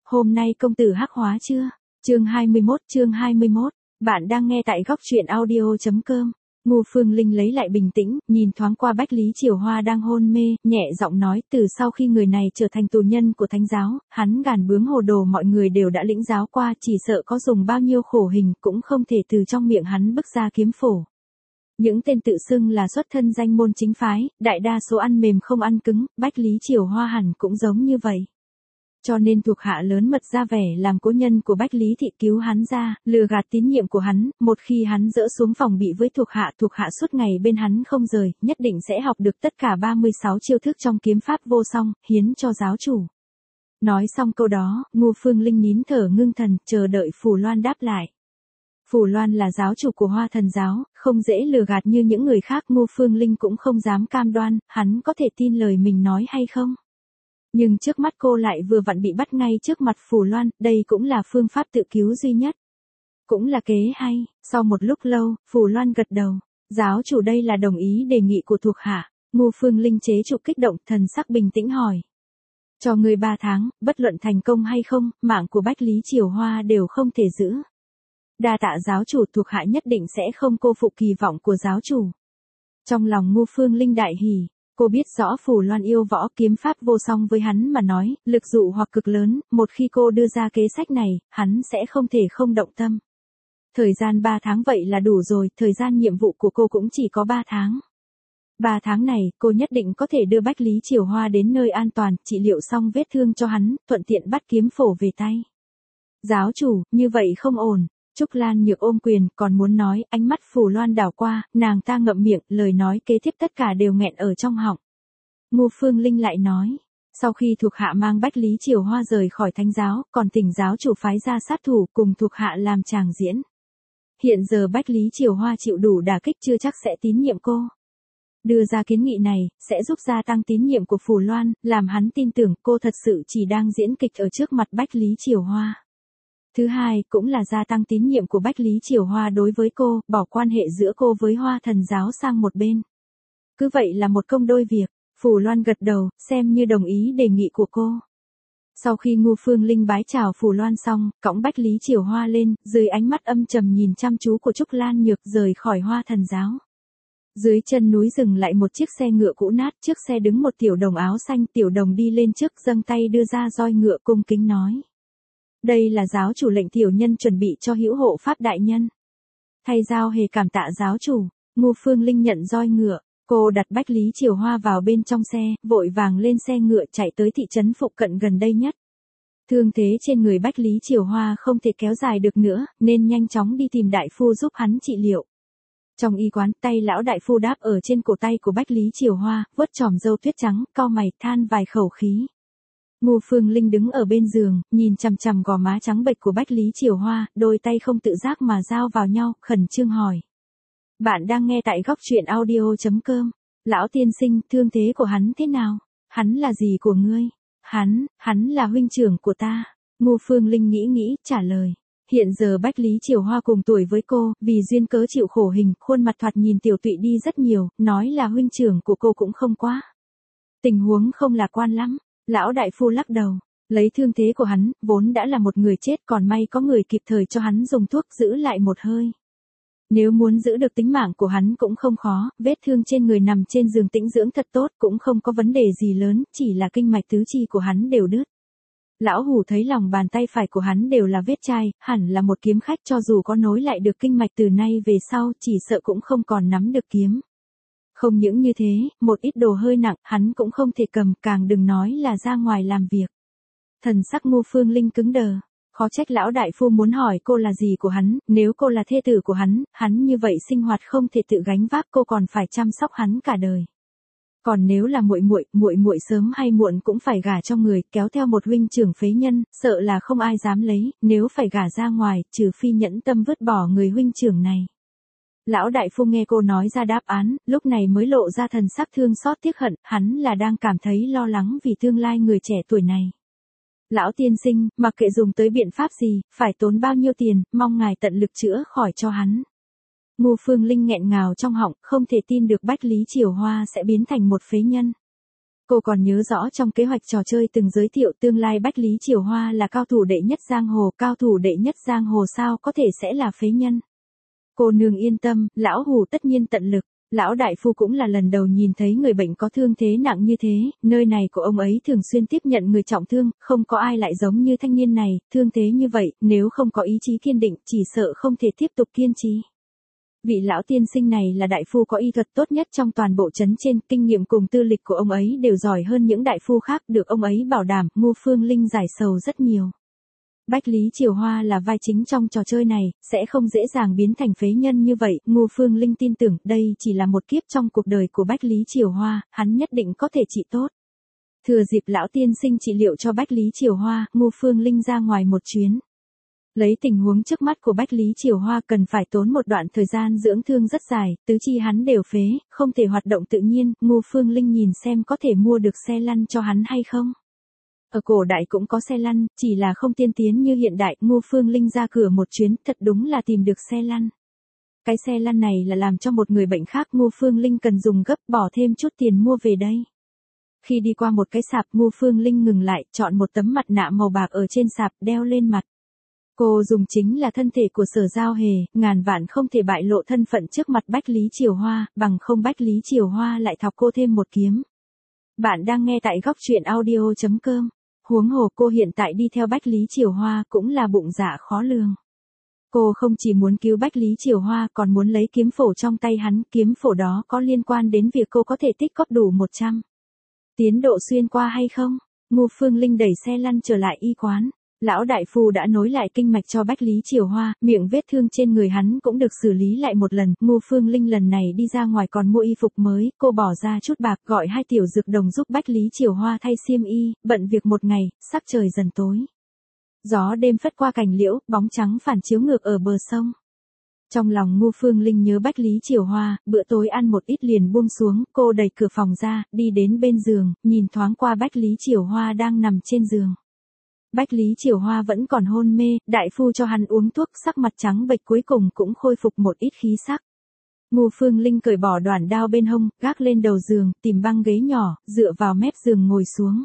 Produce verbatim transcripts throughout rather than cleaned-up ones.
Hôm nay công tử hắc hóa chưa? Chương hai mươi mốt, chương hai mươi mốt. Bạn đang nghe tại góc truyện audio chấm com. Ngô Phương Linh lấy lại bình tĩnh, nhìn thoáng qua Bách Lý Triều Hoa đang hôn mê, nhẹ giọng nói, từ sau khi người này trở thành tù nhân của thánh giáo, hắn gàn bướng hồ đồ mọi người đều đã lĩnh giáo qua, chỉ sợ có dùng bao nhiêu khổ hình cũng không thể từ trong miệng hắn bức ra kiếm phổ. Những tên tự xưng là xuất thân danh môn chính phái, đại đa số ăn mềm không ăn cứng, Bách Lý Triều Hoa hẳn cũng giống như vậy. Cho nên thuộc hạ lớn mật ra vẻ làm cố nhân của Bách Lý Thị cứu hắn ra, lừa gạt tín nhiệm của hắn, một khi hắn dỡ xuống phòng bị với thuộc hạ, thuộc hạ suốt ngày bên hắn không rời, nhất định sẽ học được tất cả ba mươi sáu chiêu thức trong kiếm pháp vô song, hiến cho giáo chủ. Nói xong câu đó, Ngô Phương Linh nín thở ngưng thần, chờ đợi Phù Loan đáp lại. Phù Loan là giáo chủ của Hoa Thần giáo, không dễ lừa gạt như những người khác, Ngô Phương Linh cũng không dám cam đoan, hắn có thể tin lời mình nói hay không. Nhưng trước mắt cô lại vừa vặn bị bắt ngay trước mặt Phù Loan, đây cũng là phương pháp tự cứu duy nhất. Cũng là kế hay, sau một lúc lâu, Phù Loan gật đầu. Giáo chủ đây là đồng ý đề nghị của thuộc hạ. Ngô Phương Linh chế trụ kích động, thần sắc bình tĩnh hỏi. Cho người ba tháng, bất luận thành công hay không, mạng của Bách Lý Triều Hoa đều không thể giữ. Đa tạ giáo chủ, thuộc hạ nhất định sẽ không cô phụ kỳ vọng của giáo chủ. Trong lòng Ngô Phương Linh đại hỉ. Cô biết rõ Phù Loan yêu võ, kiếm pháp vô song với hắn mà nói, lực dụ hoặc cực lớn, một khi cô đưa ra kế sách này, hắn sẽ không thể không động tâm. Thời gian ba tháng vậy là đủ rồi, thời gian nhiệm vụ của cô cũng chỉ có ba tháng. ba tháng này, cô nhất định có thể đưa Bách Lý Triều Hoa đến nơi an toàn, trị liệu xong vết thương cho hắn, thuận tiện bắt kiếm phổ về tay. Giáo chủ, như vậy không ổn. Trúc Lan Nhược ôm quyền, còn muốn nói, ánh mắt Phù Loan đảo qua, nàng ta ngậm miệng, lời nói kế tiếp tất cả đều nghẹn ở trong họng. Ngô Phương Linh lại nói, sau khi thuộc hạ mang Bách Lý Triều Hoa rời khỏi thánh giáo, còn tỉnh giáo chủ phái ra sát thủ cùng thuộc hạ làm tràng diễn. Hiện giờ Bách Lý Triều Hoa chịu đủ đả kích chưa chắc sẽ tín nhiệm cô. Đưa ra kiến nghị này, sẽ giúp gia tăng tín nhiệm của Phù Loan, làm hắn tin tưởng cô thật sự chỉ đang diễn kịch ở trước mặt Bách Lý Triều Hoa. Thứ hai, cũng là gia tăng tín nhiệm của Bách Lý Triều Hoa đối với cô, bỏ quan hệ giữa cô với Hoa Thần giáo sang một bên. Cứ vậy là một công đôi việc, Phù Loan gật đầu, xem như đồng ý đề nghị của cô. Sau khi Ngô Phương Linh bái chào Phù Loan xong, cõng Bách Lý Triều Hoa lên, dưới ánh mắt âm trầm nhìn chăm chú của Trúc Lan Nhược rời khỏi Hoa Thần giáo. Dưới chân núi dừng lại một chiếc xe ngựa cũ nát, trước xe đứng một tiểu đồng áo xanh, tiểu đồng đi lên trước dâng tay đưa ra roi ngựa cung kính nói. Đây là giáo chủ lệnh tiểu nhân chuẩn bị cho hữu hộ pháp đại nhân. Thay giao hề cảm tạ giáo chủ, Ngô Phương Linh nhận roi ngựa, cô đặt Bách Lý Triều Hoa vào bên trong xe, vội vàng lên xe ngựa chạy tới thị trấn phụ cận gần đây nhất. Thương thế trên người Bách Lý Triều Hoa không thể kéo dài được nữa, nên nhanh chóng đi tìm đại phu giúp hắn trị liệu. Trong y quán, tay lão đại phu đáp ở trên cổ tay của Bách Lý Triều Hoa, vuốt chòm râu tuyết trắng, cau mày, than vài khẩu khí. Ngô Phương Linh đứng ở bên giường, nhìn chằm chằm gò má trắng bệch của Bách Lý Triều Hoa, đôi tay không tự giác mà giao vào nhau, khẩn trương hỏi. Bạn đang nghe tại góc truyện audio chấm com. Lão tiên sinh, thương thế của hắn thế nào? Hắn là gì của ngươi? Hắn, hắn là huynh trưởng của ta. Ngô Phương Linh nghĩ nghĩ, trả lời. Hiện giờ Bách Lý Triều Hoa cùng tuổi với cô, vì duyên cớ chịu khổ hình, khuôn mặt thoạt nhìn tiểu tụy đi rất nhiều, nói là huynh trưởng của cô cũng không quá. Tình huống không lạc quan lắm. Lão đại phu lắc đầu, lấy thương thế của hắn, vốn đã là một người chết, còn may có người kịp thời cho hắn dùng thuốc giữ lại một hơi. Nếu muốn giữ được tính mạng của hắn cũng không khó, vết thương trên người nằm trên giường tĩnh dưỡng thật tốt, cũng không có vấn đề gì lớn, chỉ là kinh mạch tứ chi của hắn đều đứt. Lão hủ thấy lòng bàn tay phải của hắn đều là vết chai, hẳn là một kiếm khách, cho dù có nối lại được kinh mạch từ nay về sau, chỉ sợ cũng không còn nắm được kiếm. Không những như thế, một ít đồ hơi nặng, hắn cũng không thể cầm, càng đừng nói là ra ngoài làm việc. Thần sắc Ngô Phương Linh cứng đờ, khó trách lão đại phu muốn hỏi cô là gì của hắn, nếu cô là thê tử của hắn, hắn như vậy sinh hoạt không thể tự gánh vác, cô còn phải chăm sóc hắn cả đời. Còn nếu là muội muội, muội muội sớm hay muộn cũng phải gả cho người, kéo theo một huynh trưởng phế nhân, sợ là không ai dám lấy, nếu phải gả ra ngoài, trừ phi nhẫn tâm vứt bỏ người huynh trưởng này. Lão đại phu nghe cô nói ra đáp án, lúc này mới lộ ra thần sắc thương xót tiếc hận, hắn là đang cảm thấy lo lắng vì tương lai người trẻ tuổi này. Lão tiên sinh, mặc kệ dùng tới biện pháp gì, phải tốn bao nhiêu tiền, mong ngài tận lực chữa khỏi cho hắn. Ngô Phương Linh nghẹn ngào trong họng, không thể tin được Bách Lý Triều Hoa sẽ biến thành một phế nhân. Cô còn nhớ rõ trong kế hoạch trò chơi từng giới thiệu tương lai Bách Lý Triều Hoa là cao thủ đệ nhất giang hồ, cao thủ đệ nhất giang hồ sao có thể sẽ là phế nhân. Cô nương yên tâm, lão hủ tất nhiên tận lực. Lão đại phu cũng là lần đầu nhìn thấy người bệnh có thương thế nặng như thế, nơi này của ông ấy thường xuyên tiếp nhận người trọng thương, không có ai lại giống như thanh niên này, thương thế như vậy, nếu không có ý chí kiên định, chỉ sợ không thể tiếp tục kiên trì. Vị lão tiên sinh này là đại phu có y thuật tốt nhất trong toàn bộ trấn trên, kinh nghiệm cùng tư lịch của ông ấy đều giỏi hơn những đại phu khác, được ông ấy bảo đảm, Ngô Phương Linh giải sầu rất nhiều. Bách Lý Triều Hoa là vai chính trong trò chơi này, sẽ không dễ dàng biến thành phế nhân như vậy, Ngô Phương Linh tin tưởng đây chỉ là một kiếp trong cuộc đời của Bách Lý Triều Hoa, hắn nhất định có thể trị tốt. Thừa dịp lão tiên sinh trị liệu cho Bách Lý Triều Hoa, Ngô Phương Linh ra ngoài một chuyến. Lấy tình huống trước mắt của Bách Lý Triều Hoa cần phải tốn một đoạn thời gian dưỡng thương rất dài, tứ chi hắn đều phế, không thể hoạt động tự nhiên, Ngô Phương Linh nhìn xem có thể mua được xe lăn cho hắn hay không. Ở cổ đại cũng có xe lăn, chỉ là không tiên tiến như hiện đại, Ngô Phương Linh ra cửa một chuyến, thật đúng là tìm được xe lăn. Cái xe lăn này là làm cho một người bệnh khác, Ngô Phương Linh cần dùng gấp, bỏ thêm chút tiền mua về đây. Khi đi qua một cái sạp, Ngô Phương Linh ngừng lại, chọn một tấm mặt nạ màu bạc ở trên sạp, đeo lên mặt. Cô dùng chính là thân thể của Sở Giao Hề, ngàn vạn không thể bại lộ thân phận trước mặt Bách Lý Triều Hoa, bằng không Bách Lý Triều Hoa lại thọc cô thêm một kiếm. Bạn đang nghe tại góc truyện audio chấm com. Huống hồ cô hiện tại đi theo Bách Lý Triều Hoa cũng là bụng dạ khó lường. Cô không chỉ muốn cứu Bách Lý Triều Hoa còn muốn lấy kiếm phổ trong tay hắn, kiếm phổ đó có liên quan đến việc cô có thể tích cóp đủ một trăm tiến độ xuyên qua hay không? Ngô Phương Linh đẩy xe lăn trở lại y quán. Lão đại phu đã nối lại kinh mạch cho Bách Lý Triều Hoa, miệng vết thương trên người hắn cũng được xử lý lại một lần. Ngô Phương Linh lần này đi ra ngoài còn mua y phục mới, cô bỏ ra chút bạc gọi hai tiểu dược đồng giúp Bách Lý Triều Hoa thay xiêm y, bận việc một ngày, sắc trời dần tối. Gió đêm phất qua cành liễu, bóng trắng phản chiếu ngược ở bờ sông. Trong lòng Ngô Phương Linh nhớ Bách Lý Triều Hoa, bữa tối ăn một ít liền buông xuống, cô đẩy cửa phòng ra, đi đến bên giường, nhìn thoáng qua Bách Lý Triều Hoa đang nằm trên giường. Bách Lý Triều Hoa vẫn còn hôn mê, đại phu cho hắn uống thuốc, sắc mặt trắng bệch cuối cùng cũng khôi phục một ít khí sắc. Ngô Phương Linh cởi bỏ đoản đao bên hông, gác lên đầu giường, tìm băng ghế nhỏ, dựa vào mép giường ngồi xuống.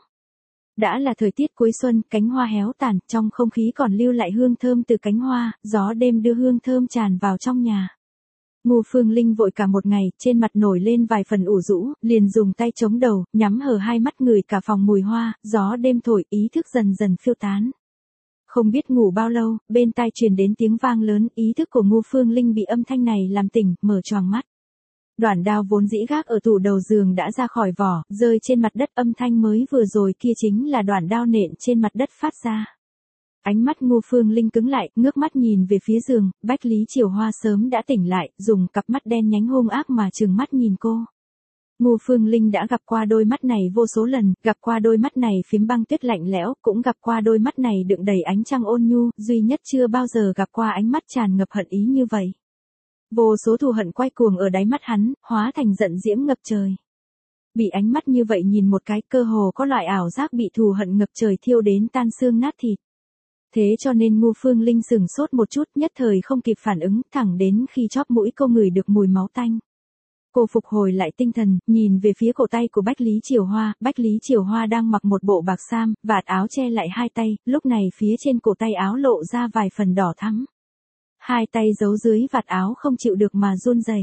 Đã là thời tiết cuối xuân, cánh hoa héo tàn, trong không khí còn lưu lại hương thơm từ cánh hoa, gió đêm đưa hương thơm tràn vào trong nhà. Ngô Phương Linh vội cả một ngày, trên mặt nổi lên vài phần ủ rũ, liền dùng tay chống đầu, nhắm hờ hai mắt ngửi cả phòng mùi hoa, gió đêm thổi, ý thức dần dần phiêu tán. Không biết ngủ bao lâu, bên tai truyền đến tiếng vang lớn, ý thức của Ngô Phương Linh bị âm thanh này làm tỉnh, mở choàng mắt. Đoản đao vốn dĩ gác ở tủ đầu giường đã ra khỏi vỏ, rơi trên mặt đất, âm thanh mới vừa rồi kia chính là đoản đao nện trên mặt đất phát ra. Ánh mắt Ngô Phương Linh cứng lại, ngước mắt nhìn về phía giường, Bách Lý Triều Hoa sớm đã tỉnh lại, dùng cặp mắt đen nhánh hung ác mà trừng mắt nhìn cô. Ngô Phương Linh đã gặp qua đôi mắt này vô số lần, gặp qua đôi mắt này phím băng tuyết lạnh lẽo, cũng gặp qua đôi mắt này đựng đầy ánh trăng ôn nhu, duy nhất chưa bao giờ gặp qua ánh mắt tràn ngập hận ý như vậy. Vô số thù hận quay cuồng ở đáy mắt hắn, hóa thành giận diễm ngập trời. Bị ánh mắt như vậy nhìn một cái, cơ hồ có loại ảo giác bị thù hận ngập trời thiêu đến tan xương nát thịt. Thế cho nên Ngô Phương Linh sừng sốt một chút, nhất thời không kịp phản ứng, thẳng đến khi chóp mũi cô ngửi được mùi máu tanh. Cô phục hồi lại tinh thần, nhìn về phía cổ tay của Bách Lý Triều Hoa, Bách Lý Triều Hoa đang mặc một bộ bạc sam, vạt áo che lại hai tay, lúc này phía trên cổ tay áo lộ ra vài phần đỏ thắm. Hai tay giấu dưới vạt áo không chịu được mà run rẩy.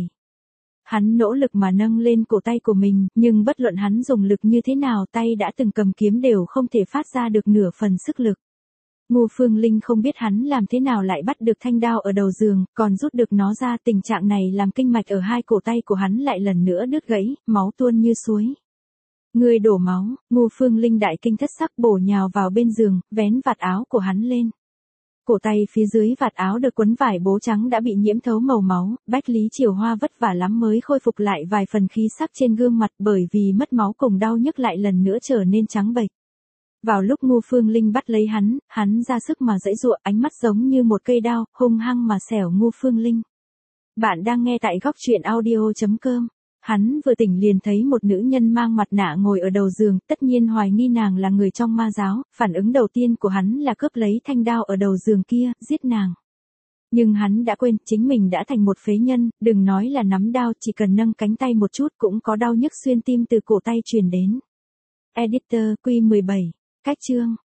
Hắn nỗ lực mà nâng lên cổ tay của mình, nhưng bất luận hắn dùng lực như thế nào, tay đã từng cầm kiếm đều không thể phát ra được nửa phần sức lực. Ngô Phương Linh không biết hắn làm thế nào lại bắt được thanh đao ở đầu giường, còn rút được nó ra, tình trạng này làm kinh mạch ở hai cổ tay của hắn lại lần nữa đứt gãy, máu tuôn như suối. Người đổ máu, Ngô Phương Linh đại kinh thất sắc bổ nhào vào bên giường, vén vạt áo của hắn lên. Cổ tay phía dưới vạt áo được quấn vải bố trắng đã bị nhiễm thấu màu máu, Bách Lý Triều Hoa vất vả lắm mới khôi phục lại vài phần khí sắc trên gương mặt, bởi vì mất máu cùng đau nhức lại lần nữa trở nên trắng bệch. Vào lúc Ngô Phương Linh bắt lấy hắn, hắn ra sức mà giãy giụa, ánh mắt giống như một cây đao, hung hăng mà xẻo Ngô Phương Linh. Bạn đang nghe tại góc truyện audio chấm com. Hắn vừa tỉnh liền thấy một nữ nhân mang mặt nạ ngồi ở đầu giường, tất nhiên hoài nghi nàng là người trong ma giáo, phản ứng đầu tiên của hắn là cướp lấy thanh đao ở đầu giường kia, giết nàng. Nhưng hắn đã quên, chính mình đã thành một phế nhân, đừng nói là nắm đao, chỉ cần nâng cánh tay một chút cũng có đau nhức xuyên tim từ cổ tay truyền đến. Editor Q mười bảy. Cách chương